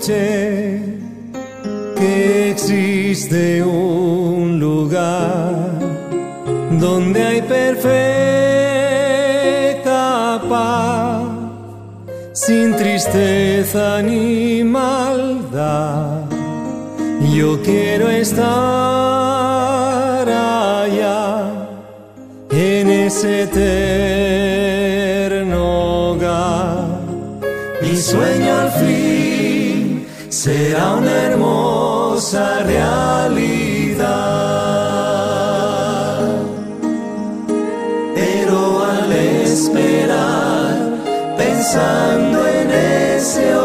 escuché que existe un lugar donde hay perfecta paz, sin tristeza ni maldad. Yo quiero estar allá, en ese eterno hogar. Mi sueño al fin será una hermosa realidad, pero al esperar, pensando en ese